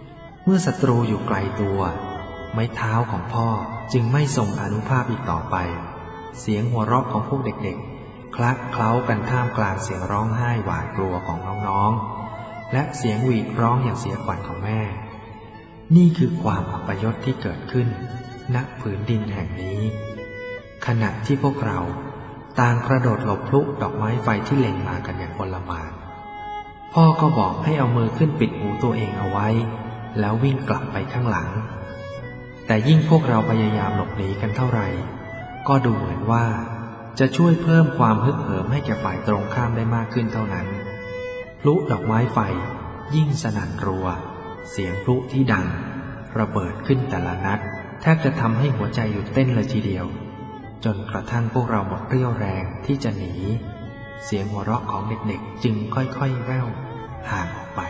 มื่อศัตรูอยู่ไกลตัวไม้เท้าของพ่อจึงไม่ทรงอานุภาพอีกต่อไปเสียงหัวเราะของพวกเด็กๆคลักเคล้ากันท่ามกลางเสียงร้องไห้หวาดกลัวของน้องๆและเสียงหวีดร้องอย่างเสียขวัญของแม่นี่คือความอัปยศที่เกิดขึ้นณผืนดินแห่งนี้ขณะที่พวกเราต่างกระโดดหลบพลุดอกไม้ไฟที่เล็งมากันอย่างโอลหม่านพ่อก็บอกให้เอามือขึ้นปิดหูตัวเองเอาไว้แล้ววิ่งกลับไปข้างหลังแต่ยิ่งพวกเราพยายามหลบหนีกันเท่าไหร่ก็ดูเหมือนว่าจะช่วยเพิ่มความฮึกเหิมให้แก่ฝ่ายตรงข้ามได้มากขึ้นเท่านั้นพลุดอกไม้ไฟยิ่งสนั่นรัวเสียงพลุที่ดังระเบิดขึ้นแต่ละนัดแทบจะทำให้หัวใจหยุดเต้นเลยทีเดียวจนกระทั่งพวกเราหมดเรี่ยวแรงที่จะหนีเสียงหัวเราะของเด็กๆจึงค่อยๆแว่วห่างออกไป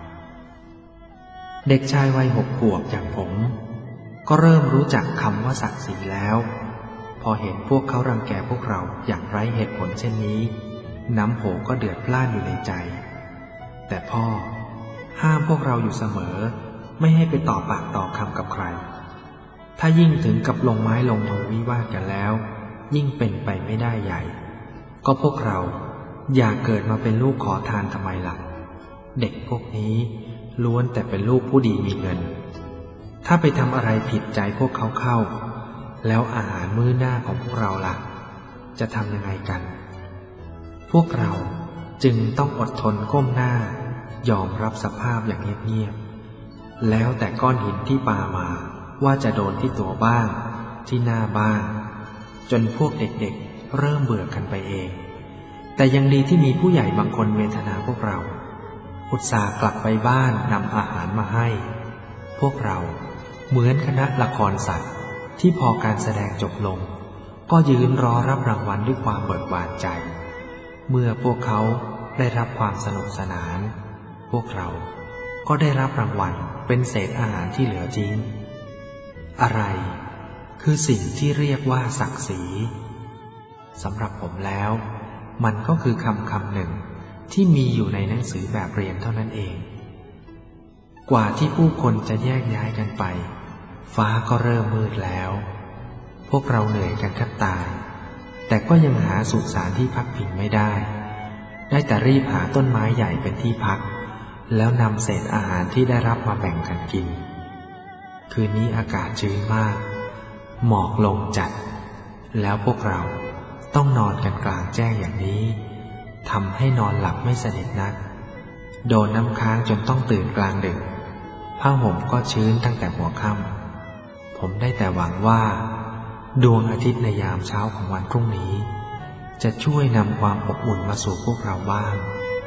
เด็กชายวัย6 ขวบอย่างผมก็เริ่มรู้จักคำว่าศักดิ์ศรีแล้วพอเห็นพวกเขารังแกพวกเราอย่างไร้เหตุผลเช่นนี้น้ำโหก็เดือดพล่านอยู่ในใจแต่พ่อห้ามพวกเราอยู่เสมอไม่ให้ไปต่อปากต่อคำกับใครถ้ายิ่งถึงกับลงไม้ลงมือวิวาทกันแล้วยิ่งเป็นไปไม่ได้ใหญ่ก็พวกเราอยากเกิดมาเป็นลูกขอทานทำไมล่ะเด็กพวกนี้ล้วนแต่เป็นลูกผู้ดีมีเงินถ้าไปทำอะไรผิดใจพวกเขาเข้าแล้วอาหารมื้อหน้าของพวกเราล่ะจะทำยังไงกันพวกเราจึงต้องอดทนก้มหน้ายอมรับสภาพอย่างเงียบๆแล้วแต่ก้อนหินที่ปามาว่าจะโดนที่ตัวบ้างที่หน้าบ้างจนพวกเด็กๆเริ่มเบื่อกันไปเองแต่ยังดีที่มีผู้ใหญ่บางคนเวทนาพวกเราอุตส่าห์กลับไปบ้านนำอาหารมาให้พวกเราเหมือนคณะละครสัตว์ที่พอการแสดงจบลงก็ยืนรอรับรางวัลด้วยความเบิกบานใจเมื่อพวกเขาได้รับความสนุกสนานพวกเราก็ได้รับรางวัลเป็นเศษอาหารที่เหลือทิ้งอะไรคือสิ่งที่เรียกว่าศักดิ์ศรีสำหรับผมแล้วมันก็คือคำหนึ่งที่มีอยู่ในหนังสือแบบเรียนเท่านั้นเองกว่าที่ผู้คนจะแยกย้ายกันไปฟ้าก็เริ่มมืดแล้วพวกเราเหนื่อยกันแทบตายแต่ก็ยังหาสุสานที่พักพิงไม่ได้แต่รีบหาต้นไม้ใหญ่เป็นที่พักแล้วนำเศษอาหารที่ได้รับมาแบ่งกันกินคืนนี้อากาศชื้นมากหมอกลงจัดแล้วพวกเราต้องนอนกันกลางแจ้งอย่างนี้ทำให้นอนหลับไม่สนิทนักโดนน้ำค้างจนต้องตื่นกลางดึกผ้าห่มก็ชื้นตั้งแต่หัวค่ำผมได้แต่หวังว่าดวงอาทิตย์ในยามเช้าของวันพรุ่งนี้จะช่วยนำความอบอุ่นมาสู่พวกเราบ้าง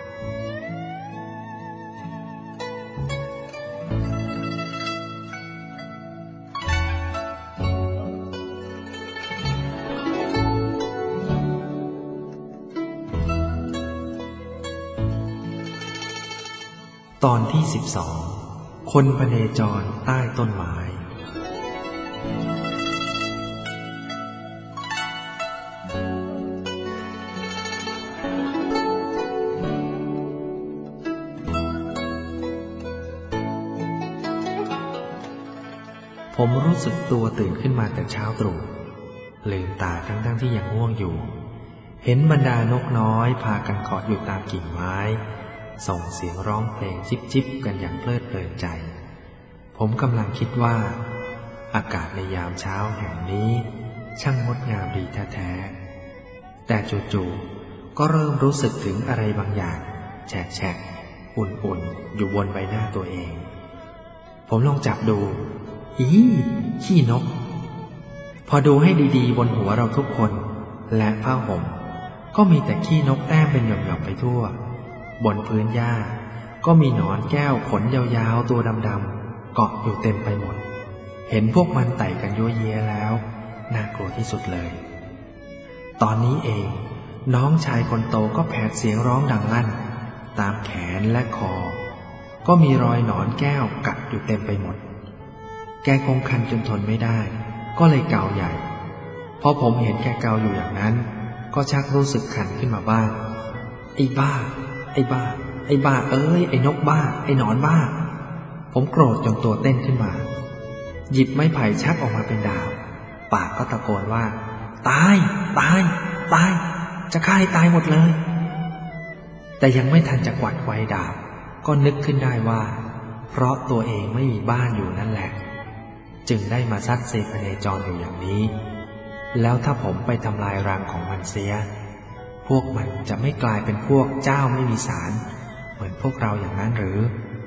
ตอนที่12คนพเนจรใต้ต้นไม้ผมรู้สึกตัวตื่นขึ้นมาแต่เช้าตรู่ลืมตาทั้งที่ยังง่วงอยู่เห็นบรรดานกน้อยพากันเกาะอยู่ตามกิ่งไม้ส่งเสียงร้องเพลงจิบๆกันอย่างเพลิดเพลินใจผมกำลังคิดว่าอากาศในยามเช้าแห่งนี้ช่างงดงามดีแท้ๆแต่จู่ๆก็เริ่มรู้สึกถึงอะไรบางอย่างแฉะๆอุ่นๆอยู่บนใบหน้าตัวเองผมลองจับดูขี้นกพอดูให้ดีๆบนหัวเราทุกคนและผ้าห่มก็มีแต่ขี้นกแต้มเป็นหย่อมๆไปทั่วบนพื้นหญ้าก็มีหนอนแก้วขนยาวๆตัวดำๆเกาะอยู่เต็มไปหมดเห็นพวกมันไต่กันยั่วเย้แล้วน่ากลัวที่สุดเลยตอนนี้เองน้องชายคนโตก็แผดเสียงร้องดังลั่นตามแขนและคอก็มีรอยหนอนแก้วกัดอยู่เต็มไปหมดแกคงคันจนทนไม่ได้ก็เลยเกาใหญ่พอผมเห็นแกเกาอยู่อย่างนั้นก็ชักรู้สึกคันขึ้นมาบ้างไอ้บ้าเอ้ยไอ้นกบ้าไอ้หนอนบ้าผมโกรธจนตัวเต้นขึ้นมาหยิบไม้ไผ่ชักออกมาเป็นดาบปากก็ตะโกนว่าตายตายตายจะฆ่าให้ตายหมดเลยแต่ยังไม่ทันจะกวัดไกวดาบก็นึกขึ้นได้ว่าเพราะตัวเองไม่มีบ้านอยู่นั่นแหละจึงได้มาซัดเซพเนจรอยู่อย่างนี้แล้วถ้าผมไปทำลายรังของมันเสียพวกมันจะไม่กลายเป็นพวกเจ้าไม่มีศาลเหมือนพวกเราอย่างนั้นหรือ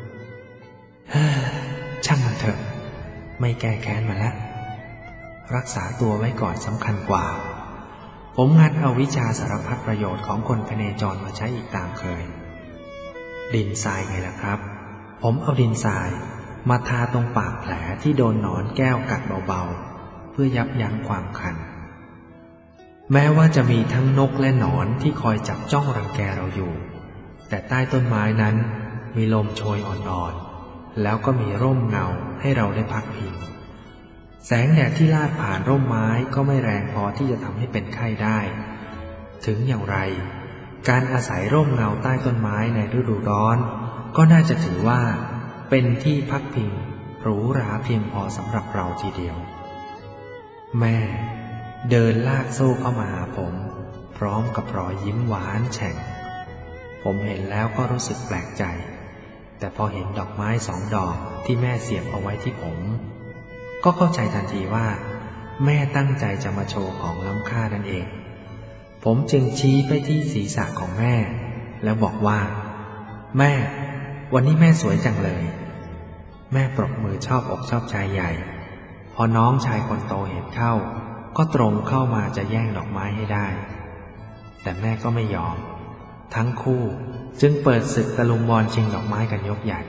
ช่างมันเถอะไม่แก้แค้นมาแล้วรักษาตัวไว้ก่อนสำคัญกว่าผมงัดเอาวิชาสารพัดประโยชน์ของคนพเนจรมาใช้อีกตามเคยดินทรายไงล่ะครับผมเอาดินทรายมาทาตรงปากแผลที่โดนหนอนแก้วกัดเบาๆเพื่อยับยั้งความคันแม้ว่าจะมีทั้งนกและหนอนที่คอยจับจ้องรังแกเราอยู่แต่ใต้ต้นไม้นั้นมีลมโชยอ่อนๆแล้วก็มีร่มเงาให้เราได้พักพิงแสงแดดที่ลาดผ่านร่มไม้ก็ไม่แรงพอที่จะทำให้เป็นไข้ได้ถึงอย่างไรการอาศัยร่มเงาใต้ต้นไม้ในฤดูร้อนก็น่าจะถือว่าเป็นที่พักพิงหรูหราเพียงพอสำหรับเราทีเดียวแม่เดินลากโซ่เข้ามาหาผมพร้อมกับรอยยิ้มหวานแฉ่งผมเห็นแล้วก็รู้สึกแปลกใจแต่พอเห็นดอกไม้2 ดอกที่แม่เสียบเอาไว้ที่ผมก็เข้าใจทันทีว่าแม่ตั้งใจจะมาโชว์ของล้ำค่านั่นเองผมจึงชี้ไปที่ศีรษะของแม่แล้วบอกว่าแม่วันนี้แม่สวยจังเลยแม่ปรบมือชอบอกชอบใจใหญ่พอน้องชายคนโตเห็นเข้าก็ตรงเข้ามาจะแย่งดอกไม้ให้ได้แต่แม่ก็ไม่ยอมทั้งคู่จึงเปิดศึกตะลุมบอลชิงดอกไม้กันยกใหญ่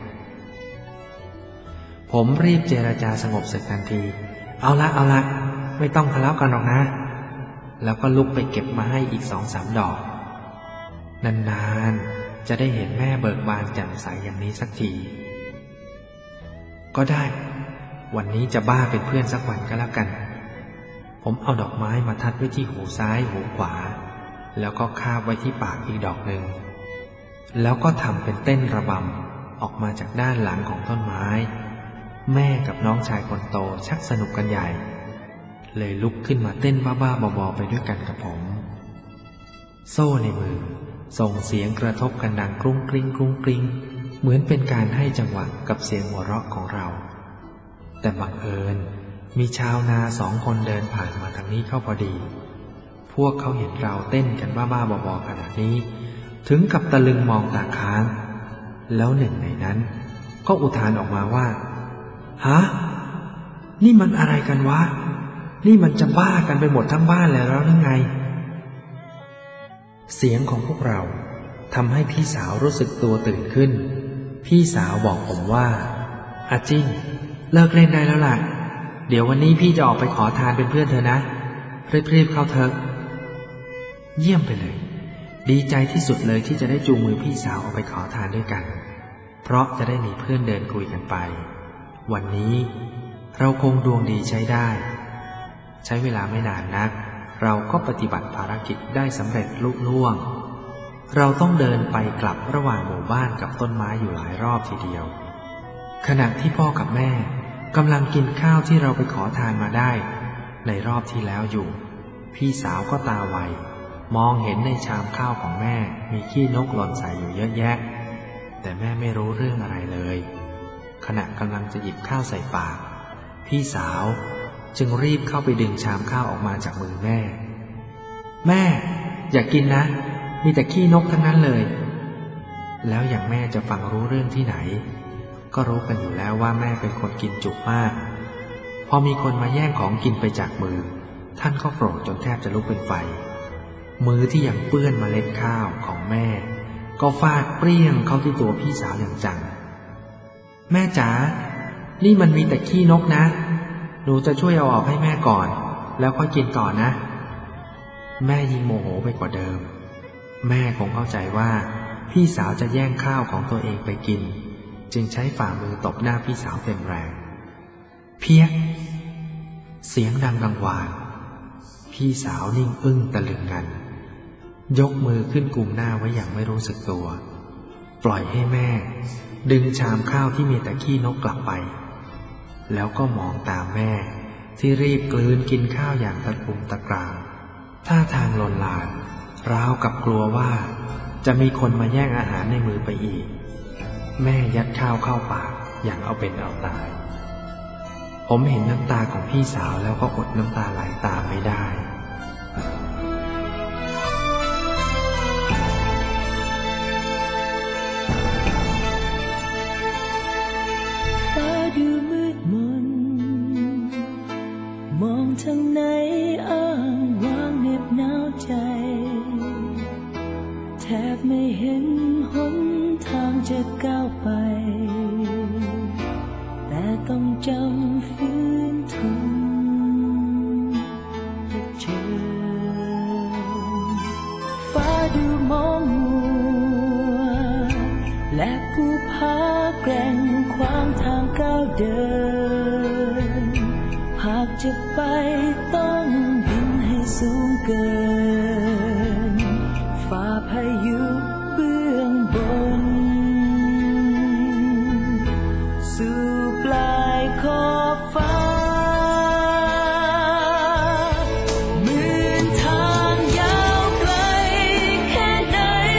ผมรีบเจรจาสงบศึกทันทีเอาละไม่ต้องทะเลาะกันหรอกนะแล้วก็ลุกไปเก็บมาให้อีก2-3 ดอกนานๆจะได้เห็นแม่เบิกบานแจ่มใสอย่างนี้สักทีก็ได้วันนี้จะบ้าเป็นเพื่อนสักวันก็แล้วกันผมเอาดอกไม้มาทัดไว้ที่หูซ้ายหูขวาแล้วก็คาบไว้ที่ปากอีกดอกหนึ่งแล้วก็ทำเป็นเต้นระบำออกมาจากด้านหลังของต้นไม้แม่กับน้องชายคนโตชักสนุกกันใหญ่เลยลุกขึ้นมาเต้นบ้าๆบอๆไปด้วยกันกับผมโซ่ในมือส่งเสียงกระทบกันดังกรุ้งกริ้งกรุ้งกริ้งเหมือนเป็นการให้จังหวะกับเสียงหัวเราะของเราแต่บังเอิญมีชาวนา2 คนเดินผ่านมาทางนี้เข้าพอดีพวกเขาเห็นเราเต้นกันบ้าๆบอๆขนาดนี้ถึงกับตะลึงมองตาค้างแล้วหนึ่งในนั้นก็อุทานออกมาว่าฮะนี่มันอะไรกันวะนี่มันจะบ้ากันไปหมดทั้งบ้านแล้วหรือไงเสียงของพวกเราทำให้พี่สาวรู้สึกตัวตื่นขึ้นพี่สาวบอกผมว่าอาจิ้งเลิกเล่นได้แล้วล่ะเดี๋ยววันนี้พี่จะออกไปขอทานเป็นเพื่อนเธอนะรีบๆเข้าเถอะเยี่ยมไปเลยดีใจที่สุดเลยที่จะได้จูงมือพี่สาวออกไปขอทานด้วยกันเพราะจะได้มีเพื่อนเดินคุยกันไปวันนี้เราคงดวงดีใช้ได้ใช้เวลาไม่นานนักเราก็ปฏิบัติภารกิจได้สำเร็จลุล่วงเราต้องเดินไปกลับระหว่างหมู่บ้านกับต้นไม้อยู่หลายรอบทีเดียวขณะที่พ่อกับแม่กำลังกินข้าวที่เราไปขอทานมาได้ในรอบที่แล้วอยู่พี่สาวก็ตาไวมองเห็นในชามข้าวของแม่มีขี้นกหล่นใส่อยู่เยอะแยะแต่แม่ไม่รู้เรื่องอะไรเลยขณะกำลังจะหยิบข้าวใส่ปากพี่สาวจึงรีบเข้าไปดึงชามข้าวออกมาจากมือแม่อย่ากินนะมีแต่ขี้นกทั้งนั้นเลยแล้วอย่างแม่จะฟังรู้เรื่องที่ไหนก็รู้กันอยู่แล้วว่าแม่เป็นคนกินจุมากพอมีคนมาแย่งของกินไปจากมือท่านก็โกรธจนแทบจะลุกเป็นไฟมือที่ยังเปื้อนเมล็ดข้าวของแม่ก็ฟาดเปรี้ยงเข้าที่ตัวพี่สาวอย่างจังแม่จ๋านี่มันมีแต่ขี้นกนะหนูจะช่วยเอาออกให้แม่ก่อนแล้วค่อยกินต่อนะแม่ยิ่งโมโหไปกว่าเดิมแม่คงเข้าใจว่าพี่สาวจะแย่งข้าวของตัวเองไปกินจึงใช้ฝ่ามือตบหน้าพี่สาวเต็มแรงเพี้ยเสียงดังกังวานพี่สาวนิ่งอึ้งตะลึงงันยกมือขึ้นกุมหน้าไว้อย่างไม่รู้สึกตัวปล่อยให้แม่ดึงชามข้าวที่มีแต่ขี้นกกลับไปแล้วก็มองตามแม่ที่รีบกลืนกินข้าวอย่างตะกุ่มตะกรามท่าทางลนลานราวกับกลัวว่าจะมีคนมาแย่งอาหารในมือไปอีกแม่ยัดข้าวเข้าปากอย่างเอาเป็นเอาตายผมเห็นน้ำตาของพี่สาวแล้วก็อดน้ำตาไหลตามไม่ได้ฟ้าดูมืดมนมองทางไหนอ้างว้างเหน็บหนาวใจแทบไม่เห็นหนทางจะก้าวไปแต่ต้องจำฝืนทนเผชิญฟ้าดูมองมัวและผู้พาแกร่งขวางทางก้าวเดินหากจะไปต้องบินให้สูงเกินฝ่าพายุเบื้องบนสู่ปลายขอบฟ้าหมื่นทางยาวไกลแค่ไหน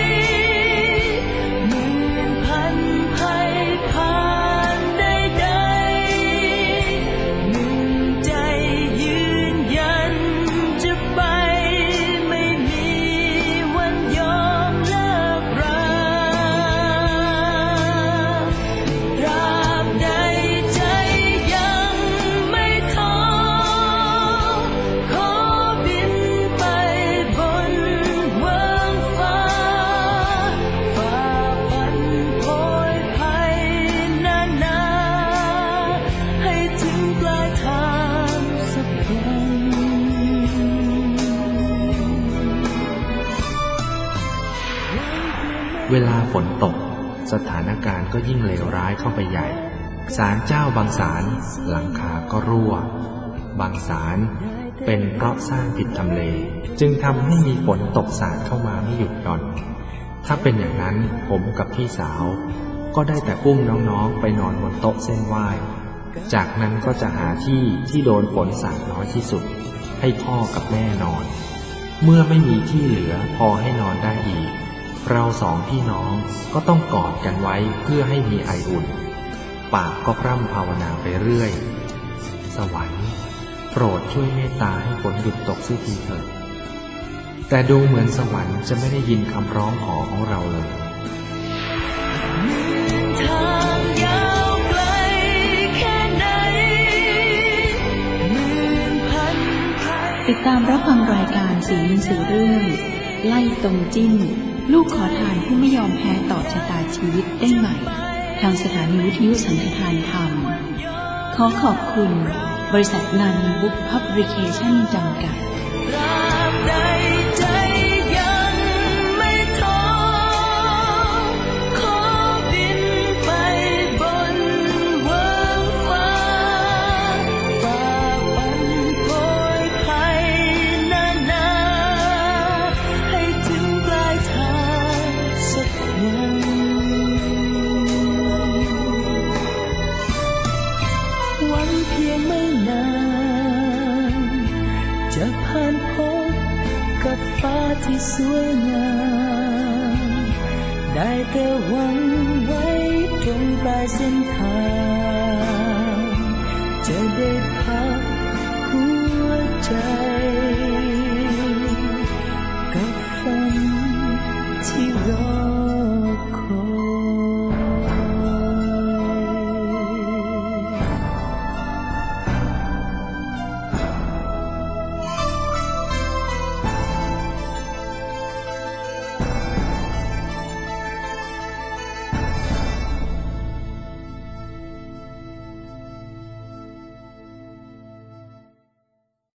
หมื่นพันภัยผ่านใดๆหนึ่งใจยืนยันจะไปไม่มีวันยอมเลิกราตราบใดใจยังไม่ท้อขอบินไปบนเวิ้งฟ้าฝ่าฟันโผยภัยนานาให้ถึงปลายทางสักวันเวลาฝนตกสถานการณ์ก็ยิ่งเลวร้ายเข้าไปใหญ่ศาลเจ้าบางศาลหลังคาก็รั่วบางศาลเป็นเพราะสร้างผิดทำเลจึงทำให้มีฝนตกสาดเข้ามาไม่หยุดหย่อนถ้าเป็นอย่างนั้นผมกับพี่สาวก็ได้แต่อุ้มน้องๆไปนอนบนโต๊ะเส้นไหว้จากนั้นก็จะหาที่โดนฝนสาดน้อยที่สุดให้พ่อกับแม่นอนเมื่อไม่มีที่เหลือพอให้นอนได้อีกเราสองพี่น้องก็ต้องกอดกันไว้เพื่อให้มีไออุ่นปากก็พร่ำภาวนาไปเรื่อยสวรรค์โปรดช่วยเมตตาให้ฝนหยุดตกสักทีเถิดแต่ดูเหมือนสวรรค์จะไม่ได้ยินคำร้องขอของเราเลยทางยาวไกลแค่ไหนหมื่นพันภัยติดตามรับฟังรายการสีหนังสือเรื่องไล่ตรงจิ้นลูกขอทานผู้ไม่ยอมแพ้ต่อชะตาชีวิตได้ใหม่ทางสถานีวิทยุสันติทานธรรมขอขอบคุณบริษัทนันบุ๊กพับลิเคชั่นจำกัดตราบใดใจยังไม่ท้อขอบินไปบนเวิ้งฟ้าฝ่าฟันโผยภัยนานาให้ถึงปลายทางสักวันหวังเพียงไม่นานจะผ่านพบกับฟ้าที่สวยงามได้แต่หวังไว้ตรงปลายเส้นทางจะได้